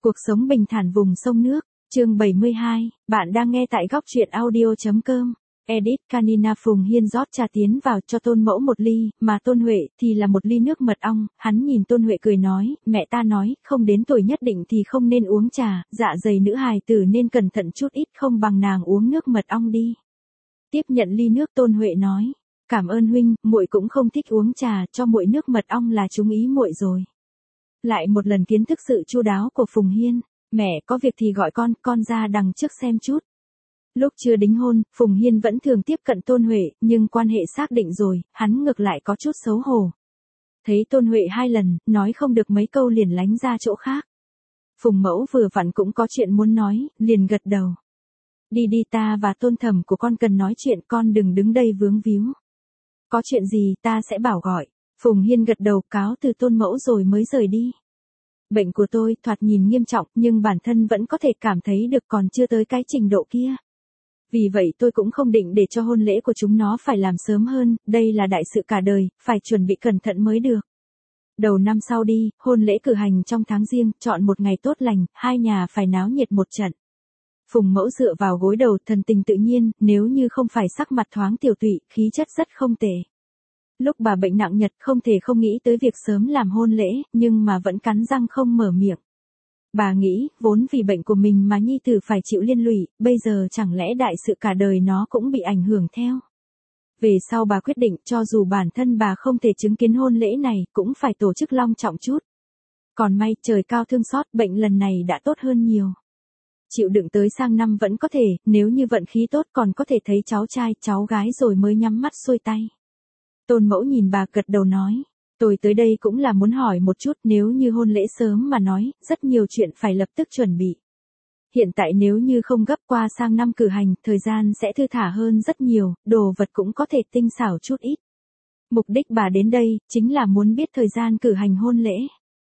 Cuộc sống bình thản vùng sông nước, chương 72, bạn đang nghe tại góc truyện audio.com. Edit Canina Phùng Hiên rót trà tiến vào cho Tôn Mẫu một ly, mà Tôn Huệ thì là một ly nước mật ong. Hắn nhìn Tôn Huệ cười nói, mẹ ta nói, không đến tuổi nhất định thì không nên uống trà, dạ dày nữ hài tử nên cẩn thận chút ít, không bằng nàng uống nước mật ong đi. Tiếp nhận ly nước, Tôn Huệ nói, cảm ơn huynh, muội cũng không thích uống trà, cho muội nước mật ong là trúng ý muội rồi. Lại một lần kiến thức sự chu đáo của Phùng Hiên, mẹ có việc thì gọi con ra đằng trước xem chút. Lúc chưa đính hôn, Phùng Hiên vẫn thường tiếp cận Tôn Huệ, nhưng quan hệ xác định rồi, hắn ngược lại có chút xấu hổ. Thấy Tôn Huệ 2 lần, nói không được mấy câu liền lánh ra chỗ khác. Phùng Mẫu vừa vặn cũng có chuyện muốn nói, liền gật đầu. Đi đi, ta và Tôn Thẩm của con cần nói chuyện, con đừng đứng đây vướng víu. Có chuyện gì ta sẽ bảo gọi. Phùng Hiên gật đầu cáo từ Tôn Mẫu rồi mới rời đi. Bệnh của tôi thoạt nhìn nghiêm trọng nhưng bản thân vẫn có thể cảm thấy được, còn chưa tới cái trình độ kia. Vì vậy tôi cũng không định để cho hôn lễ của chúng nó phải làm sớm hơn, đây là đại sự cả đời, phải chuẩn bị cẩn thận mới được. Đầu năm sau đi, hôn lễ cử hành trong tháng Giêng, chọn một ngày tốt lành, hai nhà phải náo nhiệt một trận. Phùng Mẫu dựa vào gối đầu, thần tình tự nhiên, nếu như không phải sắc mặt thoáng tiểu tụy, khí chất rất không tệ. Lúc bà bệnh nặng nhật không thể không nghĩ tới việc sớm làm hôn lễ, nhưng mà vẫn cắn răng không mở miệng. Bà nghĩ, vốn vì bệnh của mình mà nhi tử phải chịu liên lụy, bây giờ chẳng lẽ đại sự cả đời nó cũng bị ảnh hưởng theo. Về sau bà quyết định cho dù bản thân bà không thể chứng kiến hôn lễ này, cũng phải tổ chức long trọng chút. Còn may trời cao thương xót, bệnh lần này đã tốt hơn nhiều. Chịu đựng tới sang năm vẫn có thể, nếu như vận khí tốt còn có thể thấy cháu trai, cháu gái rồi mới nhắm mắt xuôi tay. Tôn Mẫu nhìn bà gật đầu nói, tôi tới đây cũng là muốn hỏi một chút, nếu như hôn lễ sớm mà nói, rất nhiều chuyện phải lập tức chuẩn bị. Hiện tại nếu như không gấp qua sang năm cử hành, thời gian sẽ thư thả hơn rất nhiều, đồ vật cũng có thể tinh xảo chút ít. Mục đích bà đến đây, chính là muốn biết thời gian cử hành hôn lễ.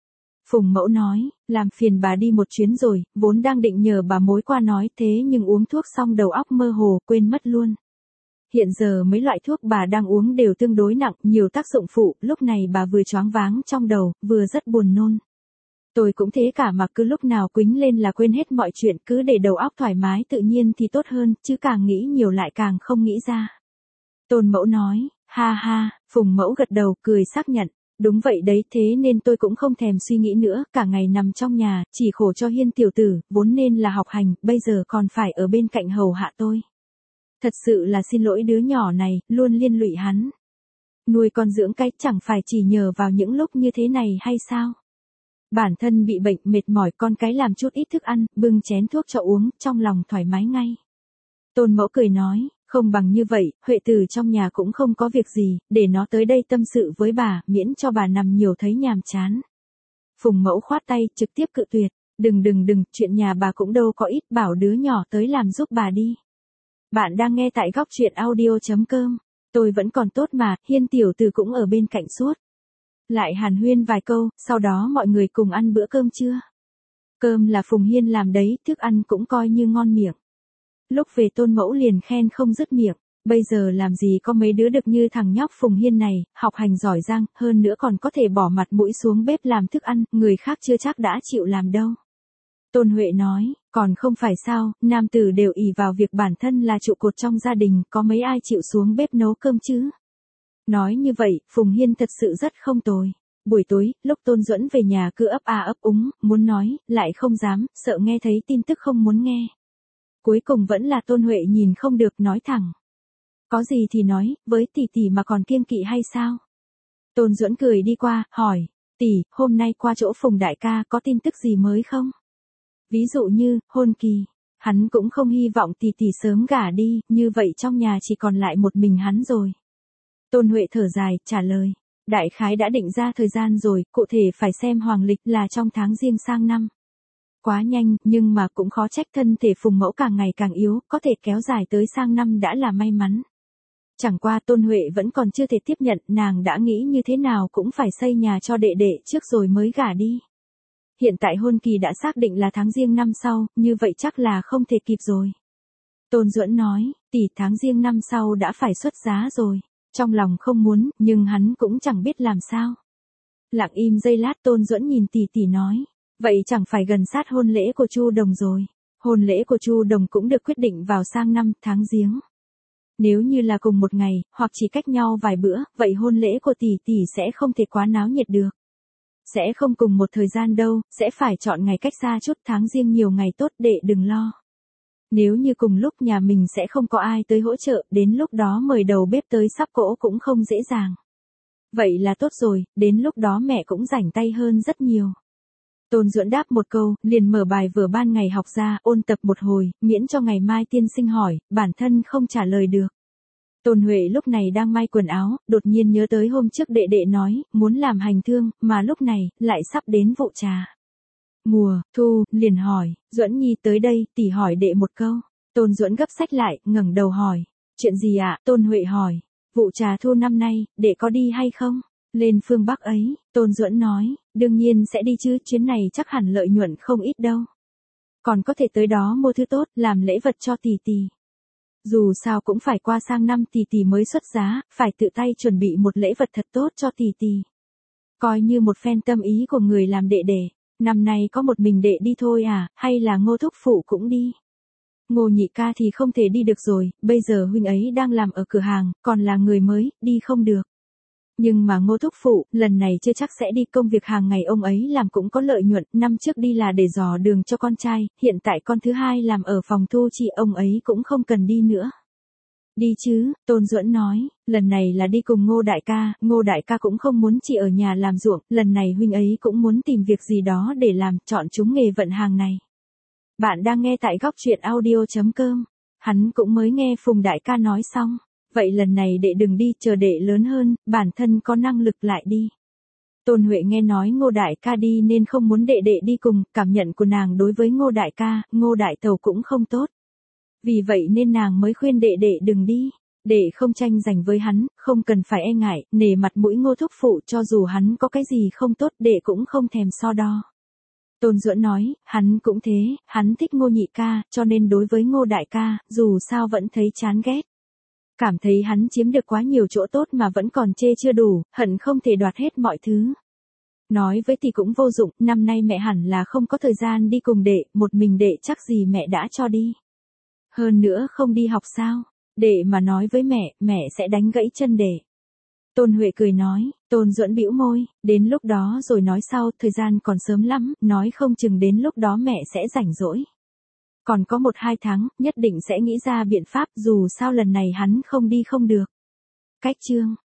Phùng Mẫu nói, làm phiền bà đi một chuyến rồi, vốn đang định nhờ bà mối qua nói thế nhưng uống thuốc xong đầu óc mơ hồ, quên mất luôn. Hiện giờ mấy loại thuốc bà đang uống đều tương đối nặng, nhiều tác dụng phụ, lúc này bà vừa choáng váng trong đầu, vừa rất buồn nôn. Tôi cũng thế cả, mà cứ lúc nào quính lên là quên hết mọi chuyện, cứ để đầu óc thoải mái tự nhiên thì tốt hơn, chứ càng nghĩ nhiều lại càng không nghĩ ra. Tôn Mẫu nói, ha ha, Phùng Mẫu gật đầu, cười xác nhận, đúng vậy đấy, thế nên tôi cũng không thèm suy nghĩ nữa, cả ngày nằm trong nhà, chỉ khổ cho Hiên tiểu tử, vốn nên là học hành, bây giờ còn phải ở bên cạnh hầu hạ tôi. Thật sự là xin lỗi đứa nhỏ này, luôn liên lụy hắn. Nuôi con dưỡng cái chẳng phải chỉ nhờ vào những lúc như thế này hay sao? Bản thân bị bệnh mệt mỏi, con cái làm chút ít thức ăn, bưng chén thuốc cho uống, trong lòng thoải mái ngay. Tôn Mẫu cười nói, không bằng như vậy, Huệ Tử trong nhà cũng không có việc gì, để nó tới đây tâm sự với bà, miễn cho bà nằm nhiều thấy nhàm chán. Phùng Mẫu khoát tay, trực tiếp cự tuyệt, đừng, chuyện nhà bà cũng đâu có ít, bảo đứa nhỏ tới làm giúp bà đi. Bạn đang nghe tại góc truyện audio.com. Tôi vẫn còn tốt mà, Hiên tiểu tử cũng ở bên cạnh suốt. Lại hàn huyên vài câu, sau đó mọi người cùng ăn bữa cơm trưa. Cơm là Phùng Hiên làm đấy, thức ăn cũng coi như ngon miệng. Lúc về Tôn Mẫu liền khen không dứt miệng, bây giờ làm gì có mấy đứa được như thằng nhóc Phùng Hiên này, học hành giỏi giang, hơn nữa còn có thể bỏ mặt mũi xuống bếp làm thức ăn, người khác chưa chắc đã chịu làm đâu. Tôn Huệ nói, còn không phải sao, nam tử đều ỷ vào việc bản thân là trụ cột trong gia đình, có mấy ai chịu xuống bếp nấu cơm chứ. Nói như vậy, Phùng Hiên thật sự rất không tồi. Buổi tối, lúc Tôn Duẫn về nhà cứ ấp a ấp úng, muốn nói, lại không dám, sợ nghe thấy tin tức không muốn nghe. Cuối cùng vẫn là Tôn Huệ nhìn không được nói thẳng. Có gì thì nói, với tỷ tỷ mà còn kiêng kỵ hay sao? Tôn Duẫn cười đi qua, hỏi, tỷ, hôm nay qua chỗ Phùng đại ca có tin tức gì mới không? Ví dụ như, hôn kỳ, hắn cũng không hy vọng tỷ tỷ sớm gả đi, như vậy trong nhà chỉ còn lại một mình hắn rồi. Tôn Huệ thở dài, trả lời, đại khái đã định ra thời gian rồi, cụ thể phải xem hoàng lịch là trong tháng Giêng sang năm. Quá nhanh, nhưng mà cũng khó trách thân thể Phùng Mẫu càng ngày càng yếu, có thể kéo dài tới sang năm đã là may mắn. Chẳng qua Tôn Huệ vẫn còn chưa thể tiếp nhận, nàng đã nghĩ như thế nào cũng phải xây nhà cho đệ đệ trước rồi mới gả đi. Hiện tại hôn kỳ đã xác định là tháng Giêng năm sau, như vậy chắc là không thể kịp rồi. Tôn Duẫn nói, tỷ, tháng Giêng năm sau đã phải xuất giá rồi. Trong lòng không muốn, nhưng hắn cũng chẳng biết làm sao. Lặng im giây lát, Tôn Duẫn nhìn tỷ tỷ nói, Vậy chẳng phải gần sát hôn lễ của Chu Đồng rồi. Hôn lễ của Chu Đồng cũng được quyết định vào sang năm tháng Giêng. Nếu như là cùng một ngày, hoặc chỉ cách nhau vài bữa, vậy hôn lễ của tỷ tỷ sẽ không thể quá náo nhiệt được. Sẽ không cùng một thời gian đâu, sẽ phải chọn ngày cách xa chút, tháng Giêng nhiều ngày tốt, đệ đừng lo. Nếu như cùng lúc nhà mình sẽ không có ai tới hỗ trợ, đến lúc đó mời đầu bếp tới sắp cỗ cũng không dễ dàng. Vậy là tốt rồi, đến lúc đó mẹ cũng rảnh tay hơn rất nhiều. Tôn Duẫn đáp một câu, liền mở bài vở ban ngày học ra, ôn tập một hồi, miễn cho ngày mai tiên sinh hỏi, bản thân không trả lời được. Tôn Huệ lúc này đang may quần áo, đột nhiên nhớ tới hôm trước đệ đệ nói, muốn làm hành thương, mà lúc này, lại sắp đến vụ trà. Mùa, thu, liền hỏi, Duẫn Nhi tới đây, tỷ hỏi đệ một câu. Tôn Duẫn gấp sách lại, ngẩng đầu hỏi, chuyện gì ạ? Tôn Huệ hỏi, vụ trà thu năm nay, đệ có đi hay không? Lên phương Bắc ấy, Tôn Duẫn nói, đương nhiên sẽ đi chứ, chuyến này chắc hẳn lợi nhuận không ít đâu. Còn có thể tới đó mua thứ tốt, làm lễ vật cho tỷ tỷ. Dù sao cũng phải qua sang năm tỷ tỷ mới xuất giá, phải tự tay chuẩn bị một lễ vật thật tốt cho tỷ tỷ. Coi như một phen tâm ý của người làm đệ đệ. Năm nay có một mình đệ đi thôi à, hay là Ngô thúc phụ cũng đi? Ngô nhị ca thì không thể đi được rồi, bây giờ huynh ấy đang làm ở cửa hàng, còn là người mới, đi không được. Nhưng mà Ngô thúc phụ, lần này chưa chắc sẽ đi, công việc hàng ngày ông ấy làm cũng có lợi nhuận, năm trước đi là để dò đường cho con trai, hiện tại con thứ hai làm ở phòng thu chi, ông ấy cũng không cần đi nữa. Đi chứ, Tôn Duẫn nói, lần này là đi cùng Ngô đại ca cũng không muốn chị ở nhà làm ruộng, lần này huynh ấy cũng muốn tìm việc gì đó để làm, chọn chúng nghề vận hàng này. Bạn đang nghe tại góc truyện audio.com, hắn cũng mới nghe Phùng đại ca nói xong, vậy lần này đệ đừng đi, chờ đệ lớn hơn, bản thân có năng lực lại đi. Tôn Huệ nghe nói Ngô đại ca đi nên không muốn đệ đệ đi cùng, cảm nhận của nàng đối với Ngô đại ca, Ngô đại tàu cũng không tốt. Vì vậy nên nàng mới khuyên đệ đệ đừng đi, đệ không tranh giành với hắn, không cần phải e ngại, nể mặt mũi Ngô thúc phụ, cho dù hắn có cái gì không tốt đệ cũng không thèm so đo. Tôn Duẫn nói, hắn cũng thế, hắn thích Ngô nhị ca, cho nên đối với Ngô đại ca, dù sao vẫn thấy chán ghét. Cảm thấy hắn chiếm được quá nhiều chỗ tốt mà vẫn còn chê chưa đủ, hận không thể đoạt hết mọi thứ. Nói với thì cũng vô dụng, năm nay mẹ hẳn là không có thời gian đi cùng đệ, một mình đệ chắc gì mẹ đã cho đi. Hơn nữa không đi học sao? Đệ mà nói với mẹ sẽ đánh gãy chân đệ. Tôn Huệ cười nói, Tôn Duẫn bĩu môi, đến lúc đó rồi nói sau, thời gian còn sớm lắm, nói không chừng đến lúc đó mẹ sẽ rảnh rỗi. Còn có 1-2 tháng, nhất định sẽ nghĩ ra biện pháp, dù sao lần này hắn không đi không được. Cách chương